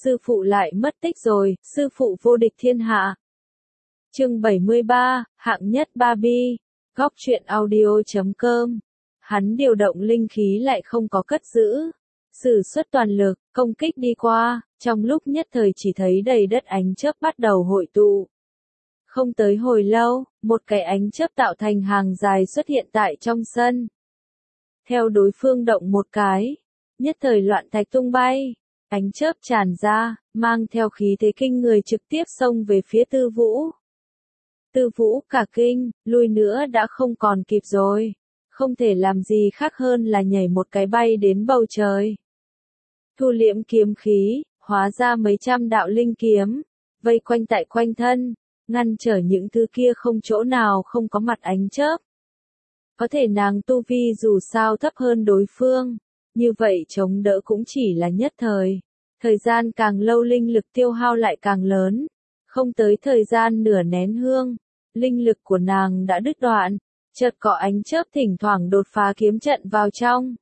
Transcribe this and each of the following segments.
sư phụ lại mất tích rồi, sư phụ vô địch thiên hạ. Chương 73, hạng nhất Barbie, góc truyện audio.com. Hắn điều động linh khí lại không có cất giữ, sử xuất toàn lực, công kích đi qua, trong lúc nhất thời chỉ thấy đầy đất ánh chớp bắt đầu hội tụ. Không tới hồi lâu, một cái ánh chớp tạo thành hàng dài xuất hiện tại trong sân. Theo đối phương động một cái, nhất thời loạn thạch tung bay, ánh chớp tràn ra, mang theo khí thế kinh người trực tiếp xông về phía Tư Vũ. Tư Vũ cả kinh, lui nữa đã không còn kịp rồi, không thể làm gì khác hơn là nhảy một cái bay đến bầu trời. Thu liễm kiếm khí, hóa ra mấy trăm đạo linh kiếm, vây quanh tại quanh thân, ngăn trở những thứ kia không chỗ nào không có mặt ánh chớp. Có thể nàng tu vi dù sao thấp hơn đối phương, như vậy chống đỡ cũng chỉ là nhất thời. Thời gian càng lâu linh lực tiêu hao lại càng lớn, không tới thời gian nửa nén hương, linh lực của nàng đã đứt đoạn, chợt có ánh chớp thỉnh thoảng đột phá kiếm trận vào trong.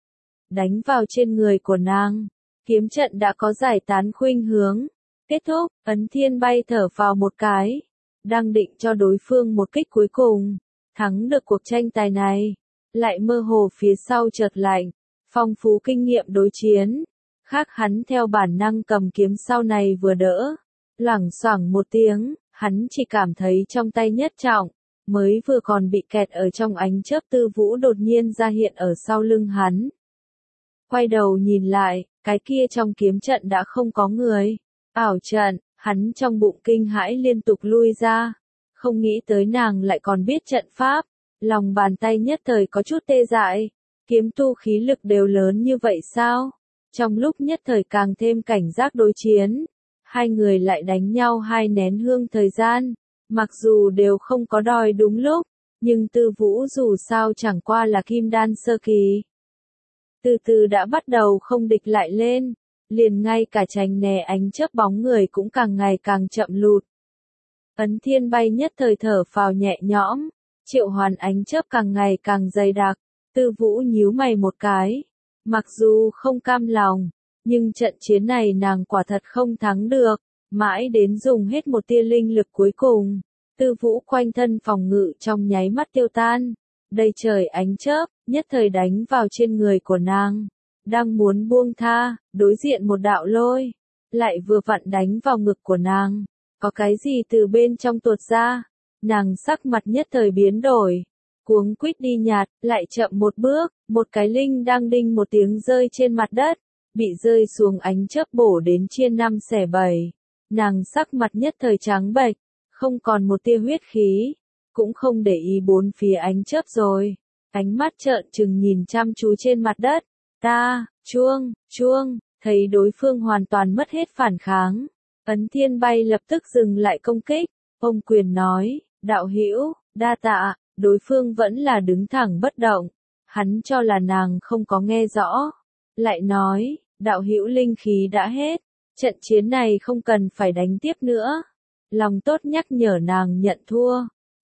Đánh vào trên người của nàng, kiếm trận đã có giải tán khuynh hướng. Kết thúc, Ấn Thiên bay thở vào một cái, đang định cho đối phương một kích cuối cùng, thắng được cuộc tranh tài này, lại mơ hồ phía sau chợt lạnh, phong phú kinh nghiệm đối chiến, khác hắn theo bản năng cầm kiếm sau này vừa đỡ, loảng xoảng một tiếng, hắn chỉ cảm thấy trong tay nhất trọng, mới vừa còn bị kẹt ở trong ánh chớp Tư Vũ đột nhiên ra hiện ở sau lưng hắn. Quay đầu nhìn lại, cái kia trong kiếm trận đã không có người. Ảo trận, hắn trong bụng kinh hãi liên tục lui ra, không nghĩ tới nàng lại còn biết trận pháp, lòng bàn tay nhất thời có chút tê dại, kiếm tu khí lực đều lớn như vậy sao? Trong lúc nhất thời càng thêm cảnh giác đối chiến, hai người lại đánh nhau 2 nén hương thời gian, mặc dù đều không có đòi đúng lúc, nhưng Tư Vũ dù sao chẳng qua là kim đan sơ kỳ. Từ từ đã bắt đầu không địch lại lên, liền ngay cả tránh né ánh chớp bóng người cũng càng ngày càng chậm lụt. Ấn Thiên bay nhất thời thở phào nhẹ nhõm, triệu hoán ánh chớp càng ngày càng dày đặc, Tư Vũ nhíu mày một cái, mặc dù không cam lòng, nhưng trận chiến này nàng quả thật không thắng được, mãi đến dùng hết một tia linh lực cuối cùng, Tư Vũ quanh thân phòng ngự trong nháy mắt tiêu tan, đầy trời ánh chớp, nhất thời đánh vào trên người của nàng. Đang muốn buông tha, đối diện một đạo lôi, lại vừa vặn đánh vào ngực của nàng, có cái gì từ bên trong tuột ra, nàng sắc mặt nhất thời biến đổi, cuống quýt đi nhạt, lại chậm một bước, một cái linh đang đinh một tiếng rơi trên mặt đất, bị rơi xuống ánh chớp bổ đến chia 5 xẻ 7, nàng sắc mặt nhất thời trắng bệch, không còn một tia huyết khí, cũng không để ý bốn phía ánh chớp rồi, ánh mắt trợn trừng nhìn chăm chú trên mặt đất. Chuông, thấy đối phương hoàn toàn mất hết phản kháng. Ấn Thiên bay lập tức dừng lại công kích, ông quyền nói, đạo hữu, đa tạ, đối phương vẫn là đứng thẳng bất động. Hắn cho là nàng không có nghe rõ. Lại nói, đạo hữu linh khí đã hết, trận chiến này không cần phải đánh tiếp nữa. Lòng tốt nhắc nhở nàng nhận thua.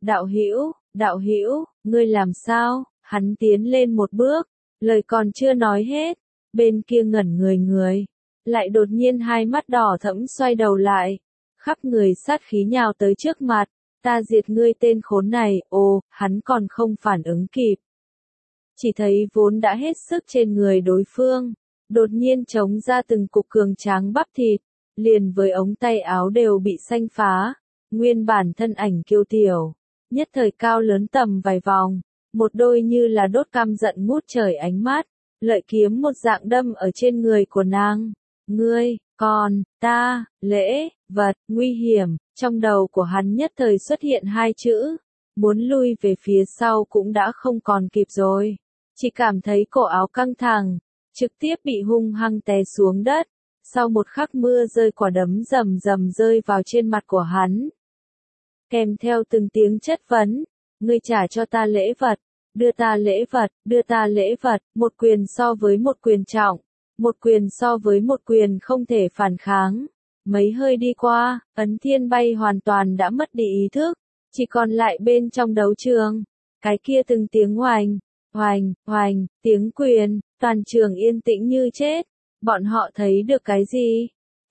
Đạo hữu, ngươi làm sao? Hắn tiến lên một bước. Lời còn chưa nói hết, bên kia ngẩn người, lại đột nhiên hai mắt đỏ thẫm xoay đầu lại, khắp người sát khí nhào tới trước mặt, ta diệt ngươi tên khốn này, hắn còn không phản ứng kịp. Chỉ thấy vốn đã hết sức trên người đối phương, đột nhiên trống ra từng cục cường tráng bắp thịt, liền với ống tay áo đều bị xanh phá, nguyên bản thân ảnh kiêu tiểu, nhất thời cao lớn tầm vài vòng. Một đôi như là đốt cam giận ngút trời ánh mắt, lợi kiếm một dạng đâm ở trên người của nàng. Ngươi, còn, ta, lễ, vật, nguy hiểm, trong đầu của hắn nhất thời xuất hiện 2 chữ. Muốn lui về phía sau cũng đã không còn kịp rồi. Chỉ cảm thấy cổ áo căng thẳng, trực tiếp bị hung hăng té xuống đất. Sau một khắc mưa rơi quả đấm rầm rầm rơi vào trên mặt của hắn. Kèm theo từng tiếng chất vấn, ngươi trả cho ta lễ vật. Đưa ta lễ vật, một quyền so với một quyền trọng, một quyền so với một quyền không thể phản kháng. Mấy hơi đi qua, Ấn Thiên bay hoàn toàn đã mất đi ý thức, chỉ còn lại bên trong đấu trường. Cái kia từng tiếng hoành, tiếng quyền, toàn trường yên tĩnh như chết. Bọn họ thấy được cái gì?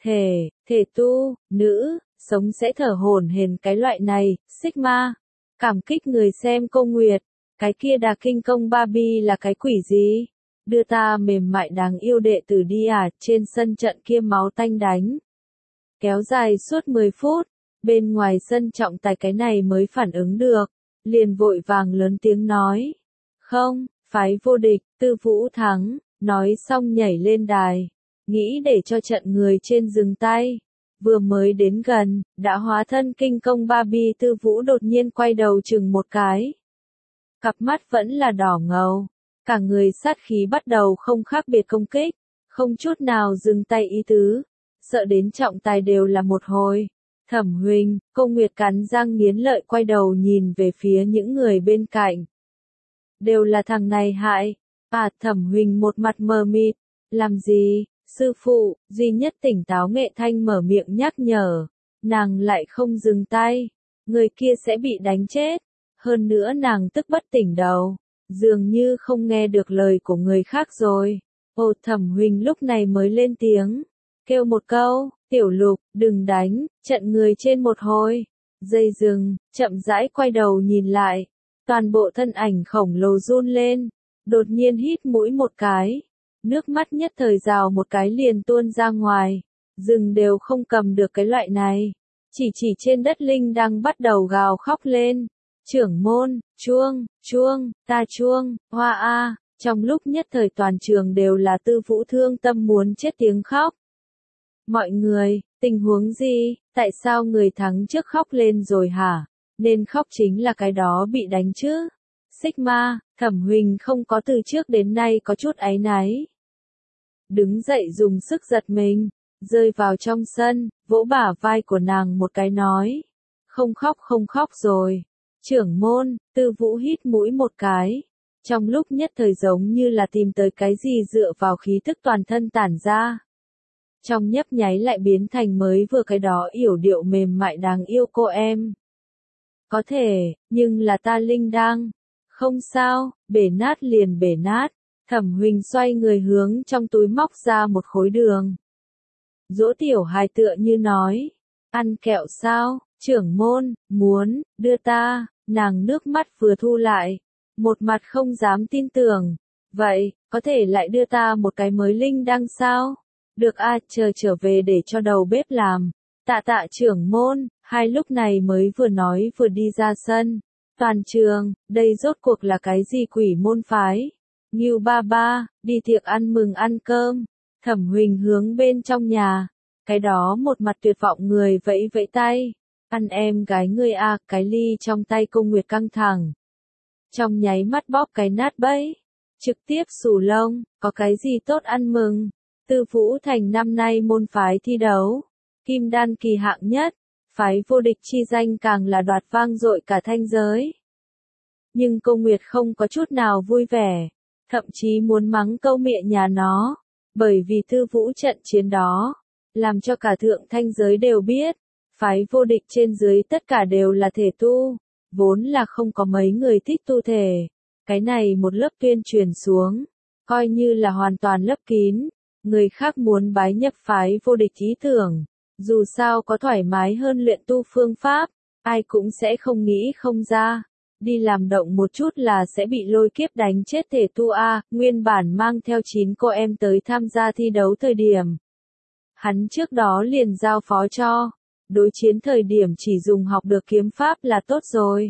thể tu, nữ, sống sẽ thở hổn hển cái loại này, Sigma. Cảm kích người xem cô Nguyệt, cái kia đà kinh công Barbie là cái quỷ gì? Đưa ta mềm mại đáng yêu đệ tử đi à, trên sân trận kia máu tanh đánh. Kéo dài suốt 10 phút, bên ngoài sân trọng tài cái này mới phản ứng được, liền vội vàng lớn tiếng nói. Không, phái vô địch, Tư Vũ thắng, nói xong nhảy lên đài, nghĩ để cho trận người trên dừng tay. Vừa mới đến gần, đã hóa thân kinh công Barbie Tư Vũ đột nhiên quay đầu chừng một cái. Cặp mắt vẫn là đỏ ngầu, cả người sát khí bắt đầu không khác biệt công kích, không chút nào dừng tay ý tứ, sợ đến trọng tài đều là một hồi. Thẩm Huỳnh, cô Nguyệt cắn răng nghiến lợi quay đầu nhìn về phía những người bên cạnh. Đều là thằng này hại. À, Thẩm Huỳnh một mặt mờ mịt, làm gì? Sư phụ, duy nhất tỉnh táo Nghệ Thanh mở miệng nhắc nhở, nàng lại không dừng tay, người kia sẽ bị đánh chết, hơn nữa nàng tức bất tỉnh đầu, dường như không nghe được lời của người khác rồi. Ồ, Thẩm Huỳnh lúc này mới lên tiếng, kêu một câu, Tiểu Lục, đừng đánh, trận người trên một hồi. Dây dừng, chậm rãi quay đầu nhìn lại, toàn bộ thân ảnh khổng lồ run lên, đột nhiên hít mũi một cái. Nước mắt nhất thời rào một cái liền tuôn ra ngoài, rừng đều không cầm được cái loại này. Chỉ trên đất linh đang bắt đầu gào khóc lên. Trưởng môn, chuông, ta chuông, hoa a, trong lúc nhất thời toàn trường đều là Tư Vũ thương tâm muốn chết tiếng khóc. Mọi người, tình huống gì, tại sao người thắng trước khóc lên rồi hả? Nên khóc chính là cái đó bị đánh chứ. Sigma, Thẩm Huỳnh không có từ trước đến nay có chút áy náy. Đứng dậy dùng sức giật mình, rơi vào trong sân, vỗ bả vai của nàng một cái nói. Không khóc rồi. Trưởng môn, Tư Vũ hít mũi một cái. Trong lúc nhất thời giống như là tìm tới cái gì dựa vào khí thức toàn thân tản ra. Trong nhấp nháy lại biến thành mới vừa cái đó yểu điệu mềm mại đáng yêu cô em. Có thể, nhưng là ta linh đang. Không sao, bể nát liền bể nát. Thẩm Huỳnh xoay người hướng trong túi móc ra một khối đường. Dỗ tiểu hài tựa như nói, ăn kẹo sao, trưởng môn, muốn, đưa ta, nàng nước mắt vừa thu lại, một mặt không dám tin tưởng, vậy, có thể lại đưa ta một cái mới linh đăng sao? Được a, chờ trở về để cho đầu bếp làm. Tạ trưởng môn, hai lúc này mới vừa nói vừa đi ra sân. Toàn trường, đây rốt cuộc là cái gì quỷ môn phái? Ngưu ba ba, đi tiệc ăn mừng ăn cơm. Thẩm Huỳnh hướng bên trong nhà. Cái đó một mặt tuyệt vọng người vẫy vẫy tay. Ăn em gái ngươi a, cái ly trong tay cô Nguyệt căng thẳng. Trong nháy mắt bóp cái nát bấy. Trực tiếp xù lông, có cái gì tốt ăn mừng. Tư Vũ Thành năm nay môn phái thi đấu. Kim đan kỳ hạng nhất. Phái vô địch chi danh càng là đoạt vang dội cả thanh giới. Nhưng cô Nguyệt không có chút nào vui vẻ. Thậm chí muốn mắng câu mẹ nhà nó. Bởi vì Tư Vũ trận chiến đó. Làm cho cả thượng thanh giới đều biết. Phái vô địch trên dưới tất cả đều là thể tu. Vốn là không có mấy người thích tu thể. Cái này một lớp tuyên truyền xuống. Coi như là hoàn toàn lấp kín. Người khác muốn bái nhập phái vô địch ý tưởng. Dù sao có thoải mái hơn luyện tu phương pháp. Ai cũng sẽ không nghĩ không ra. Đi làm động một chút là sẽ bị lôi kiếp đánh chết thể tu A. Nguyên bản mang theo 9 cô em tới tham gia thi đấu thời điểm. Hắn trước đó liền giao phó cho. Đối chiến thời điểm chỉ dùng học được kiếm pháp là tốt rồi.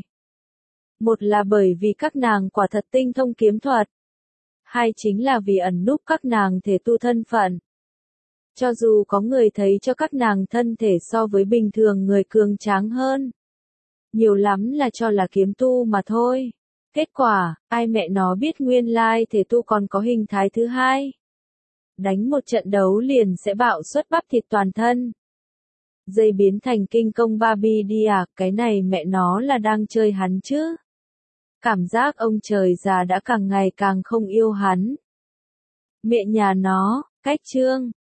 Một là bởi vì các nàng quả thật tinh thông kiếm thuật. Hai chính là vì ẩn núp các nàng thể tu thân phận. Cho dù có người thấy cho các nàng thân thể so với bình thường người cường tráng hơn. Nhiều lắm là cho là kiếm tu mà thôi. Kết quả, ai mẹ nó biết nguyên lai thể tu còn có hình thái thứ hai. Đánh một trận đấu liền sẽ bạo xuất bắp thịt toàn thân. Dây biến thành kinh công Barbie đi à, cái này mẹ nó là đang chơi hắn chứ. Cảm giác ông trời già đã càng ngày càng không yêu hắn. Mẹ nhà nó, cách chương.